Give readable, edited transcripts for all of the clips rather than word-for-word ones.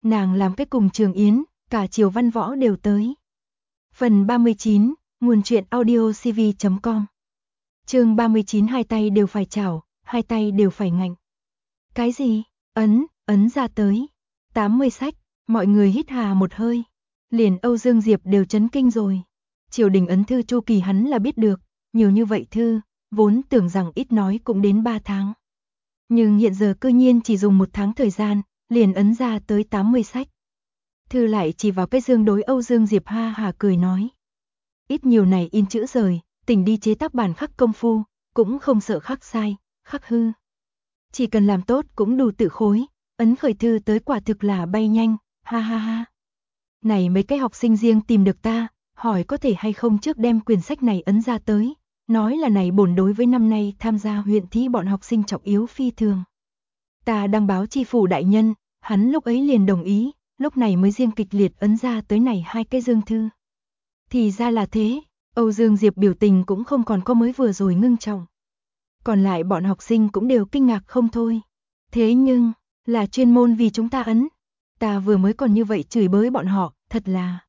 Nàng làm cái cùng Trường Yến, cả Triều Văn Võ đều tới. Phần 39, nguồn truyện audiocv.com. Chương 39, hai tay đều phải chảo, hai tay đều phải ngạnh. Cái gì? Ấn ra tới. 80 sách, mọi người hít hà một hơi. Liền Âu Dương Diệp đều chấn kinh rồi. Triều đình ấn thư chu kỳ hắn là biết được, nhiều như vậy thư, vốn tưởng rằng ít nói cũng đến 3 tháng. Nhưng hiện giờ cư nhiên chỉ dùng 1 tháng thời gian, liền ấn ra tới 80 sách. Thư lại chỉ vào cái dương đối Âu Dương Diệp ha hà cười nói. Ít nhiều này in chữ rời, tỉnh đi chế tác bản khắc công phu, cũng không sợ khắc sai, khắc hư. Chỉ cần làm tốt cũng đủ tự khối, ấn khởi thư tới quả thực là bay nhanh, ha ha ha. Này mấy cái học sinh riêng tìm được ta, hỏi có thể hay không trước đem quyển sách này ấn ra tới, nói là này bổn đối với năm nay tham gia huyện thí bọn học sinh trọng yếu phi thường. Ta đăng báo chi phủ đại nhân, hắn lúc ấy liền đồng ý, lúc này mới riêng kịch liệt ấn ra tới này 2 cái dương thư. Thì ra là thế, Âu Dương Diệp biểu tình cũng không còn có mới vừa rồi ngưng trọng. Còn lại bọn học sinh cũng đều kinh ngạc không thôi. Thế nhưng, là chuyên môn vì chúng ta ấn. Ta vừa mới còn như vậy chửi bới bọn họ, thật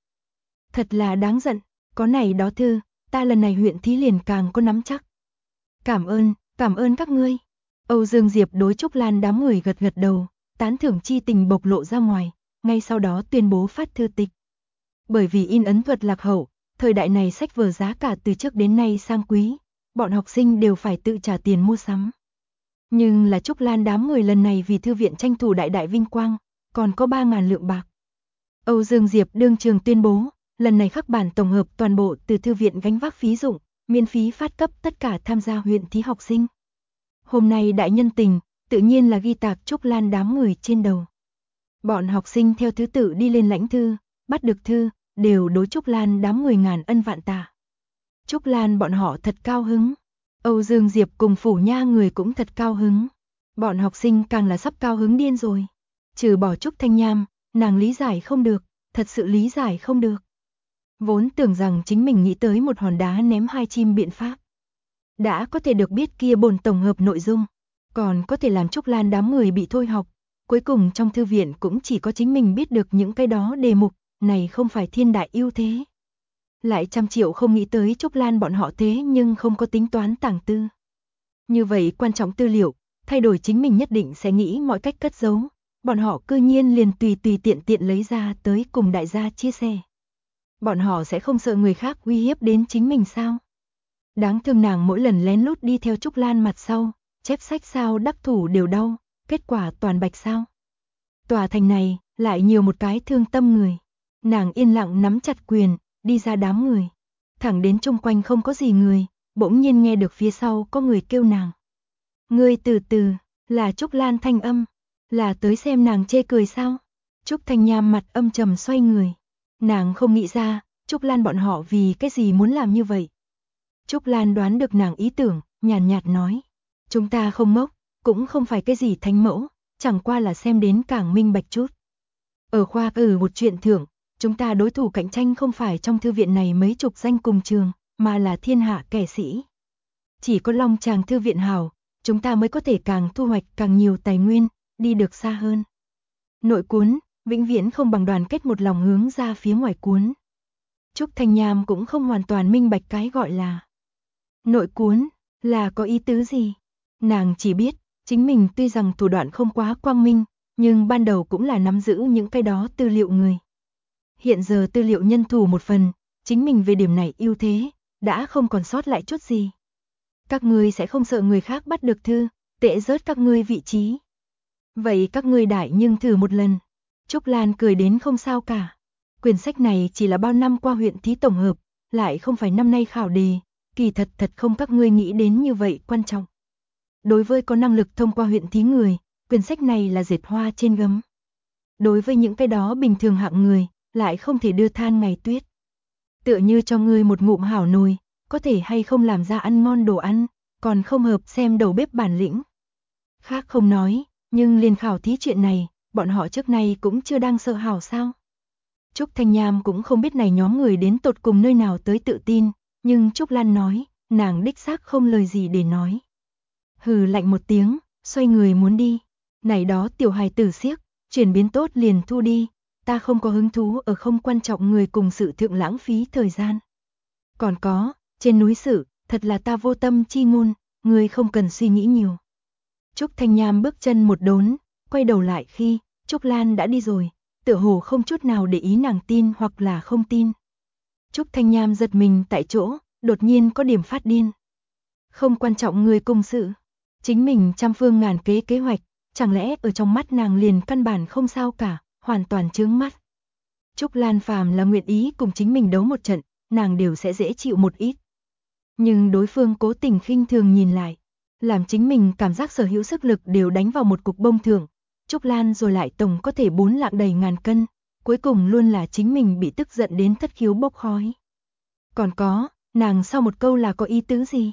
là đáng giận. Có này đó thư, ta lần này huyện thí liền càng có nắm chắc. Cảm ơn các ngươi. Âu Dương Diệp đối Trúc Lan đám người gật gật đầu, tán thưởng chi tình bộc lộ ra ngoài, ngay sau đó tuyên bố phát thư tịch. Bởi vì in ấn thuật lạc hậu, thời đại này sách vở giá cả từ trước đến nay sang quý, bọn học sinh đều phải tự trả tiền mua sắm. Nhưng là Trúc Lan đám người lần này vì thư viện tranh thủ đại đại vinh quang, còn có 3.000 lượng bạc. Âu Dương Diệp đương trường tuyên bố, lần này khắc bản tổng hợp toàn bộ từ thư viện gánh vác phí dụng, miễn phí phát cấp tất cả tham gia huyện thí học sinh. Hôm nay đại nhân tình, tự nhiên là ghi tạc Trúc Lan đám người trên đầu. Bọn học sinh theo thứ tự đi lên lãnh thư, bắt được thư, đều đối Trúc Lan đám người ngàn ân vạn tạ. Trúc Lan bọn họ thật cao hứng. Âu Dương Diệp cùng phủ nha người cũng thật cao hứng. Bọn học sinh càng là sắp cao hứng điên rồi. Trừ bỏ Trúc Thanh Nham, nàng lý giải không được, thật sự lý giải không được. Vốn tưởng rằng chính mình nghĩ tới một hòn đá ném 2 chim biện pháp. Đã có thể được biết kia bổn tổng hợp nội dung, còn có thể làm Trúc Lan đám người bị thôi học. Cuối cùng trong thư viện cũng chỉ có chính mình biết được những cái đó đề mục, này không phải thiên đại ưu thế. Lại 100 triệu không nghĩ tới Trúc Lan bọn họ thế nhưng không có tính toán tàng tư. Như vậy quan trọng tư liệu, thay đổi chính mình nhất định sẽ nghĩ mọi cách cất giấu, bọn họ cư nhiên liền tùy tiện lấy ra tới cùng đại gia chia sẻ. Bọn họ sẽ không sợ người khác uy hiếp đến chính mình sao? Đáng thương nàng mỗi lần lén lút đi theo Trúc Lan mặt sau, chép sách sao đắc thủ đều đau, kết quả toàn bạch sao. Tòa thành này, lại nhiều một cái thương tâm người. Nàng yên lặng nắm chặt quyền, đi ra đám người. Thẳng đến chung quanh không có gì người, bỗng nhiên nghe được phía sau có người kêu nàng. Ngươi từ từ, là Trúc Lan thanh âm, là tới xem nàng chê cười sao? Trúc Thanh Nham mặt âm trầm xoay người. Nàng không nghĩ ra, Trúc Lan bọn họ vì cái gì muốn làm như vậy. Trúc Lan đoán được nàng ý tưởng, nhàn nhạt nói. Chúng ta không ngốc, cũng không phải cái gì thánh mẫu, chẳng qua là xem đến càng minh bạch chút. Ở khoa cử một chuyện thưởng, chúng ta đối thủ cạnh tranh không phải trong thư viện này mấy chục danh cùng trường, mà là thiên hạ kẻ sĩ. Chỉ có Long Tràng thư viện hảo, chúng ta mới có thể càng thu hoạch càng nhiều tài nguyên, đi được xa hơn. Nội cuốn, vĩnh viễn không bằng đoàn kết một lòng hướng ra phía ngoài cuốn. Trúc Thanh Nham cũng không hoàn toàn minh bạch cái gọi là nội cuốn, là có ý tứ gì. Nàng chỉ biết, chính mình tuy rằng thủ đoạn không quá quang minh, nhưng ban đầu cũng là nắm giữ những cái đó tư liệu người. Hiện giờ tư liệu nhân thủ một phần, chính mình về điểm này ưu thế, đã không còn sót lại chút gì. Các ngươi sẽ không sợ người khác bắt được thư, tệ rớt các ngươi vị trí. Vậy các ngươi đại nhưng thử một lần. Trúc Lan cười đến không sao cả. Quyển sách này chỉ là bao năm qua huyện thí tổng hợp, lại không phải năm nay khảo đề, kỳ thật không các ngươi nghĩ đến như vậy quan trọng. Đối với có năng lực thông qua huyện thí người, quyển sách này là dệt hoa trên gấm. Đối với những cái đó bình thường hạng người, lại không thể đưa than ngày tuyết. Tựa như cho ngươi một ngụm hảo nồi, có thể hay không làm ra ăn ngon đồ ăn, còn không hợp xem đầu bếp bản lĩnh. Khác không nói, nhưng liền khảo thí chuyện này, bọn họ trước nay cũng chưa đang sợ hảo sao. Trúc Thanh Nham cũng không biết này nhóm người đến tột cùng nơi nào tới tự tin, nhưng Trúc Lan nói, nàng đích xác không lời gì để nói. Hừ lạnh một tiếng, xoay người muốn đi. Này đó tiểu hài tử xiếc, Chuyển biến tốt liền thu đi, ta không có hứng thú ở không quan trọng người cùng sự thượng lãng phí thời gian. Còn có, trên núi sự, thật là ta vô tâm chi ngôn, ngươi không cần suy nghĩ nhiều. Trúc Thanh Nham bước chân một đốn, quay đầu lại khi Trúc Lan đã đi rồi, tựa hồ không chút nào để ý nàng tin hoặc là không tin. Trúc Thanh Nham giật mình tại chỗ, đột nhiên có điểm phát điên. Không quan trọng người cùng sự, chính mình trăm phương ngàn kế kế hoạch, chẳng lẽ ở trong mắt nàng liền căn bản không sao cả, hoàn toàn chướng mắt. Trúc Lan phàm là nguyện ý cùng chính mình đấu một trận, nàng đều sẽ dễ chịu một ít. Nhưng đối phương cố tình khinh thường nhìn lại, làm chính mình cảm giác sở hữu sức lực đều đánh vào một cục bông thưởng. Trúc Lan rồi lại tổng có thể 4 lạng đầy ngàn cân, cuối cùng luôn là chính mình bị tức giận đến thất khiếu bốc khói. Còn có, nàng sau một câu là có ý tứ gì?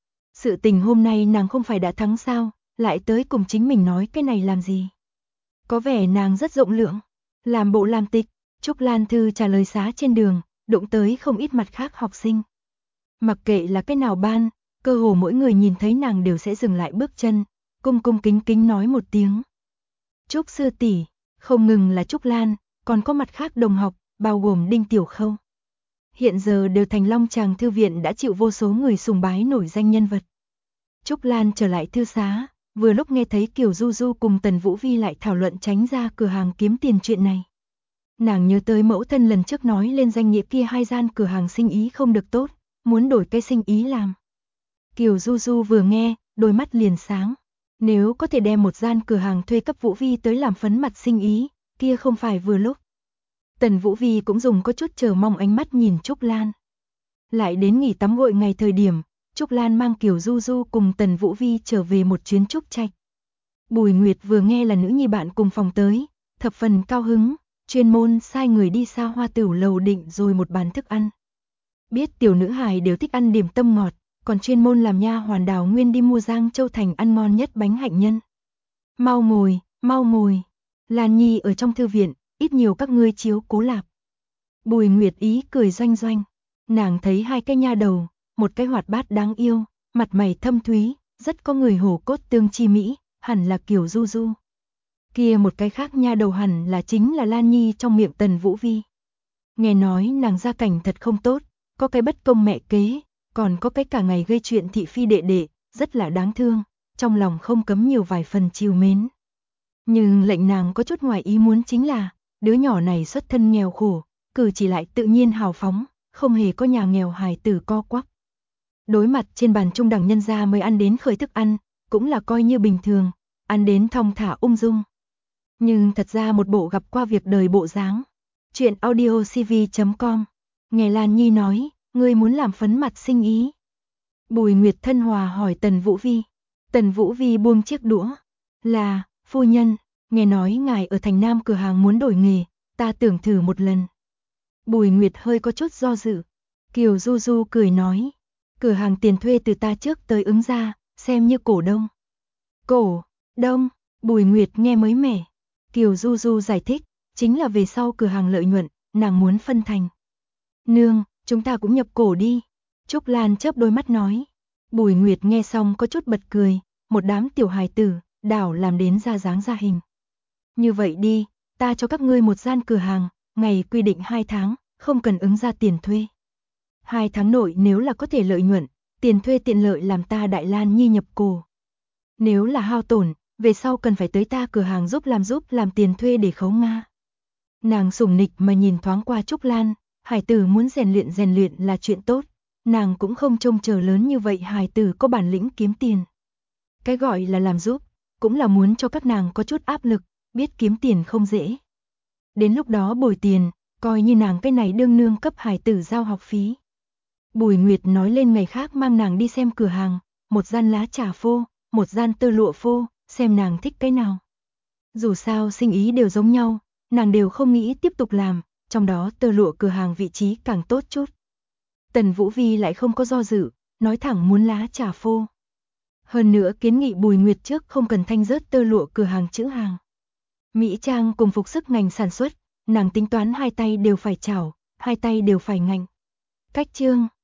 Sự tình hôm nay nàng không phải đã thắng sao, lại tới cùng chính mình nói cái này làm gì? Có vẻ nàng rất rộng lượng, làm bộ làm tịch. Trúc Lan Thư trả lời xá trên đường, đụng tới không ít mặt khác học sinh. Mặc kệ là cái nào ban, cơ hồ mỗi người nhìn thấy nàng đều sẽ dừng lại bước chân, cung cung kính kính nói một tiếng. Trúc sư tỷ, không ngừng là Trúc Lan, còn có mặt khác đồng học, bao gồm Đinh Tiểu Khâu. Hiện giờ đều thành Long Tràng thư viện đã chịu vô số người sùng bái nổi danh nhân vật. Trúc Lan trở lại thư xá, vừa lúc nghe thấy Kiều Du Du cùng Tần Vũ Vi lại thảo luận tránh ra cửa hàng kiếm tiền chuyện này. Nàng nhớ tới mẫu thân lần trước nói lên danh nghĩa kia 2 gian cửa hàng sinh ý không được tốt, muốn đổi cái sinh ý làm. Kiều Du Du vừa nghe, đôi mắt liền sáng. Nếu có thể đem một gian cửa hàng thuê cấp Vũ Vi tới làm phấn mặt sinh ý, kia không phải vừa lúc. Tần Vũ Vi cũng dùng có chút chờ mong ánh mắt nhìn Trúc Lan. Lại đến nghỉ tắm gội ngày thời điểm, Trúc Lan mang Kiều Du Du cùng Tần Vũ Vi trở về một chuyến trúc trạch. Bùi Nguyệt vừa nghe là nữ nhi bạn cùng phòng tới, thập phần cao hứng, chuyên môn sai người đi xa Hoa Tửu lầu định rồi một bàn thức ăn. Biết tiểu nữ hài đều thích ăn điểm tâm ngọt, còn chuyên môn làm nha hoàn Đào Nguyên đi mua Giang Châu Thành ăn ngon nhất bánh hạnh nhân. Mau ngồi, mau ngồi. Lan Nhi ở trong thư viện, ít nhiều các ngươi chiếu cố lạp. Bùi Nguyệt ý cười doanh doanh. Nàng thấy 2 cái nha đầu, một cái hoạt bát đáng yêu, mặt mày thâm thúy, rất có người hổ cốt tương chi mỹ, hẳn là Kiều Du Du. Kia một cái khác nha đầu hẳn là chính là Lan Nhi trong miệng Tần Vũ Vi. Nghe nói nàng gia cảnh thật không tốt, có cái bất công mẹ kế, còn có cái cả ngày gây chuyện thị phi đệ đệ, rất là đáng thương, trong lòng không cấm nhiều vài phần trìu mến. Nhưng lệnh nàng có chút ngoài ý muốn chính là, đứa nhỏ này xuất thân nghèo khổ, cử chỉ lại tự nhiên hào phóng, không hề có nhà nghèo hài tử co quắp. Đối mặt trên bàn trung đẳng nhân gia mới ăn đến khởi thức ăn, cũng là coi như bình thường, ăn đến thong thả ung dung. Nhưng thật ra một bộ gặp qua việc đời bộ dáng. Chuyện audiocv.com. Nghe Lan Nhi nói, ngươi muốn làm phấn mặt sinh ý. Bùi Nguyệt thân hòa hỏi Tần Vũ Vi. Tần Vũ Vi buông chiếc đũa. Là, phu nhân, nghe nói ngài ở thành Nam cửa hàng muốn đổi nghề, ta tưởng thử một lần. Bùi Nguyệt hơi có chút do dự. Kiều Du Du cười nói. Cửa hàng tiền thuê từ ta trước tới ứng ra, xem như cổ đông. Cổ, đông, Bùi Nguyệt nghe mới mẻ. Kiều Du Du giải thích, chính là về sau cửa hàng lợi nhuận, nàng muốn phân thành. Nương, chúng ta cũng nhập cổ đi. Trúc Lan chớp đôi mắt nói. Bùi Nguyệt nghe xong có chút bật cười, một đám tiểu hài tử, đảo làm đến ra dáng ra hình. Như vậy đi, ta cho các ngươi một gian cửa hàng, ngày quy định 2 tháng, không cần ứng ra tiền thuê. 2 tháng nội nếu là có thể lợi nhuận, tiền thuê tiện lợi làm ta Đại Lan Nhi nhập cổ. Nếu là hao tổn, về sau cần phải tới ta cửa hàng giúp làm tiền thuê để khấu Nga. Nàng sủng nịch mà nhìn thoáng qua Trúc Lan, hài tử muốn rèn luyện là chuyện tốt, nàng cũng không trông chờ lớn như vậy hài tử có bản lĩnh kiếm tiền. Cái gọi là làm giúp, cũng là muốn cho các nàng có chút áp lực, biết kiếm tiền không dễ. Đến lúc đó bồi tiền, coi như nàng cái này đương nương cấp hài tử giao học phí. Bùi Nguyệt nói lên ngày khác mang nàng đi xem cửa hàng, một gian lá trà phô, một gian tơ lụa phô, xem nàng thích cái nào. Dù sao sinh ý đều giống nhau, nàng đều không nghĩ tiếp tục làm, trong đó tơ lụa cửa hàng vị trí càng tốt chút. Tần Vũ Vi lại không có do dự, nói thẳng muốn lá trà phô. Hơn nữa kiến nghị Bùi Nguyệt trước không cần thanh rớt tơ lụa cửa hàng chữ hàng. Mỹ trang cùng phục sức ngành sản xuất, nàng tính toán 2 tay đều phải chảo, 2 tay đều phải ngành. Cách chương